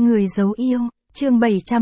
Người giấu yêu, chương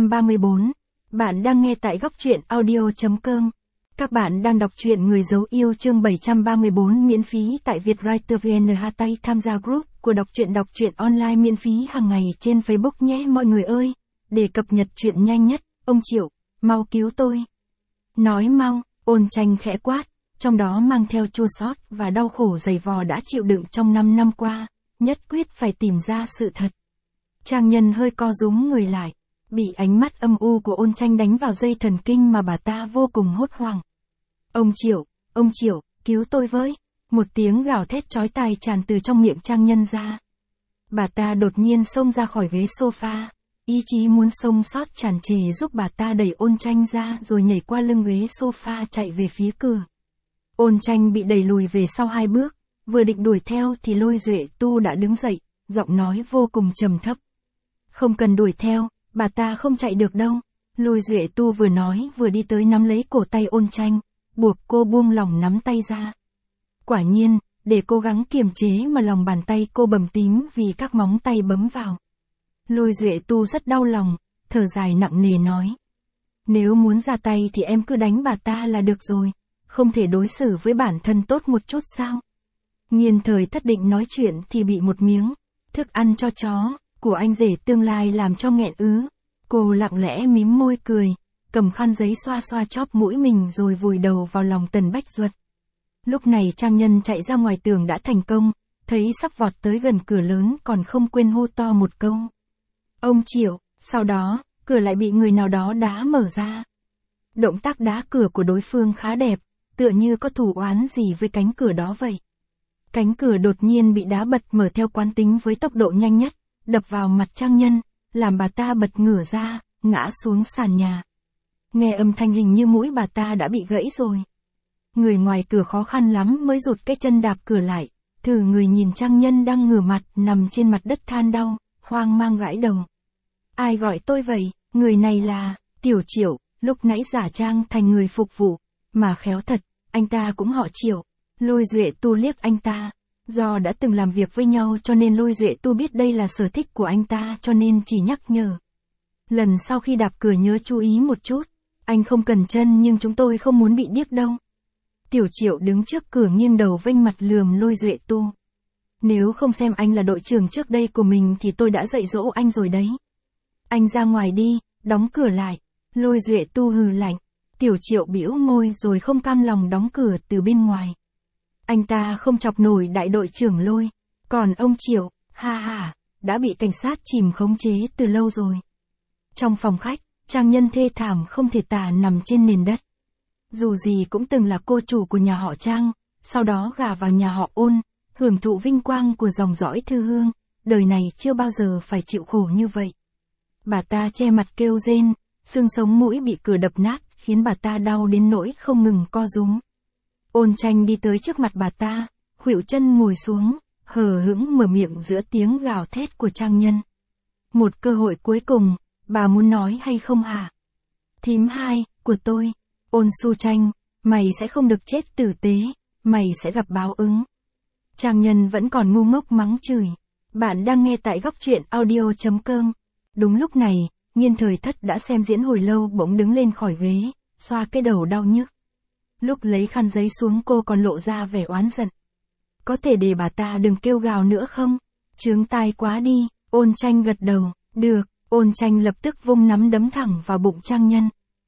734. Bạn đang nghe tại góc truyện audio.com. Các bạn đang đọc truyện Người giấu yêu chương 734 miễn phí tại Vietwriter VN. Tham gia group của đọc truyện online miễn phí hàng ngày trên Facebook nhé mọi người ơi. Để cập nhật truyện nhanh nhất, ông Triệu, mau cứu tôi. Nói mau, Ôn Tranh khẽ quát, trong đó mang theo chua xót và đau khổ dày vò đã chịu đựng trong 5 năm qua, nhất quyết phải tìm ra sự thật. Trang Nhân hơi co rúm người lại, bị ánh mắt âm u của Ôn Tranh đánh vào dây thần kinh mà bà ta vô cùng hốt hoảng. Ông Triệu, cứu tôi với. Một tiếng gào thét chói tai tràn từ trong miệng Trang Nhân ra. Bà ta đột nhiên xông ra khỏi ghế sofa, ý chí muốn xông sót tràn trề giúp bà ta đẩy Ôn Tranh ra rồi nhảy qua lưng ghế sofa chạy về phía cửa. Ôn Tranh bị đẩy lùi về sau 2 bước, vừa định đuổi theo thì Lôi Duệ Tu đã đứng dậy, giọng nói vô cùng trầm thấp. Không cần đuổi theo, bà ta không chạy được đâu. Lôi Duệ Tu vừa nói vừa đi tới nắm lấy cổ tay Ôn Tranh, buộc cô buông lỏng nắm tay ra. Quả nhiên, để cố gắng kiềm chế mà lòng bàn tay cô bầm tím vì các móng tay bấm vào. Lôi Duệ Tu rất đau lòng, thở dài nặng nề nói. Nếu muốn ra tay thì em cứ đánh bà ta là được rồi, không thể đối xử với bản thân tốt một chút sao? Nghiên Thời Thất định nói chuyện thì bị một miếng thức ăn cho chó của anh rể tương lai làm cho nghẹn ứ. Cô lặng lẽ mím môi cười, cầm khăn giấy xoa xoa chóp mũi mình rồi vùi đầu vào lòng Tần Bách Duật. Lúc này Trang Nhân chạy ra ngoài tường đã thành công, thấy sắp vọt tới gần cửa lớn còn không quên hô to một câu. Ông Triệu, sau đó, cửa lại bị người nào đó đá mở ra. Động tác đá cửa của đối phương khá đẹp, tựa như có thù oán gì với cánh cửa đó vậy. Cánh cửa đột nhiên bị đá bật mở theo quán tính với tốc độ nhanh nhất, đập vào mặt Trang Nhân, làm bà ta bật ngửa ra, ngã xuống sàn nhà. Nghe âm thanh hình như mũi bà ta đã bị gãy rồi. Người ngoài cửa khó khăn lắm mới rụt cái chân đạp cửa lại, thử người nhìn Trang Nhân đang ngửa mặt nằm trên mặt đất than đau, hoang mang gãi đầu. Ai gọi tôi vậy? Người này là Tiểu Triệu, lúc nãy giả trang thành người phục vụ, mà khéo thật, anh ta cũng họ Triệu. Lôi Duệ Tu liếc anh ta. Do đã từng làm việc với nhau cho nên Lôi Duệ Tu biết đây là sở thích của anh ta cho nên chỉ nhắc nhở. Lần sau khi đạp cửa nhớ chú ý một chút. Anh không cần chân nhưng chúng tôi không muốn bị điếc đâu. Tiểu Triệu đứng trước cửa nghiêng đầu vênh mặt lườm Lôi Duệ Tu. Nếu không xem anh là đội trưởng trước đây của mình thì tôi đã dạy dỗ anh rồi đấy. Anh ra ngoài đi, đóng cửa lại. Lôi Duệ Tu hừ lạnh. Tiểu Triệu bĩu môi rồi không cam lòng đóng cửa từ bên ngoài. Anh ta không chọc nổi đại đội trưởng Lôi. Còn ông Triệu, đã bị cảnh sát chìm khống chế từ lâu rồi. Trong phòng khách, Trang Nhân thê thảm không thể tả nằm trên nền đất. Dù gì cũng từng là cô chủ của nhà họ Trang, sau đó gả vào nhà họ Ôn, hưởng thụ vinh quang của dòng dõi Thư Hương, đời này chưa bao giờ phải chịu khổ như vậy. Bà ta che mặt kêu rên, xương sống mũi bị cửa đập nát, khiến bà ta đau đến nỗi không ngừng co rúm. Ôn Tranh đi tới trước mặt bà ta, khuỵu chân ngồi xuống, hờ hững mở miệng giữa tiếng gào thét của Trang Nhân. Một cơ hội cuối cùng, bà muốn nói hay không hả? Thím hai, của tôi, Ôn Su Tranh, mày sẽ không được chết tử tế, mày sẽ gặp báo ứng. Trang Nhân vẫn còn ngu ngốc mắng chửi. Bạn đang nghe tại góc truyện audio.com. Đúng lúc này, Nghiên Thời Thất đã xem diễn hồi lâu bỗng đứng lên khỏi ghế, xoa cái đầu đau nhức. Lúc lấy khăn giấy xuống cô còn lộ ra vẻ oán giận. Có thể để bà ta đừng kêu gào nữa không? Chướng tai quá đi. Ôn Tranh gật đầu. Được. Ôn Tranh lập tức vung nắm đấm thẳng vào bụng Trang Nhân.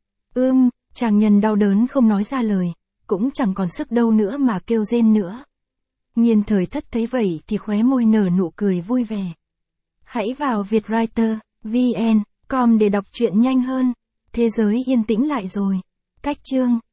Trang Nhân đau đớn không nói ra lời, cũng chẳng còn sức đâu nữa mà kêu rên nữa. Nghiên Thời Thất thấy vậy thì khóe môi nở nụ cười vui vẻ. Hãy vào Vietwriter VN.com để đọc truyện nhanh hơn. Thế giới yên tĩnh lại rồi. Cách chương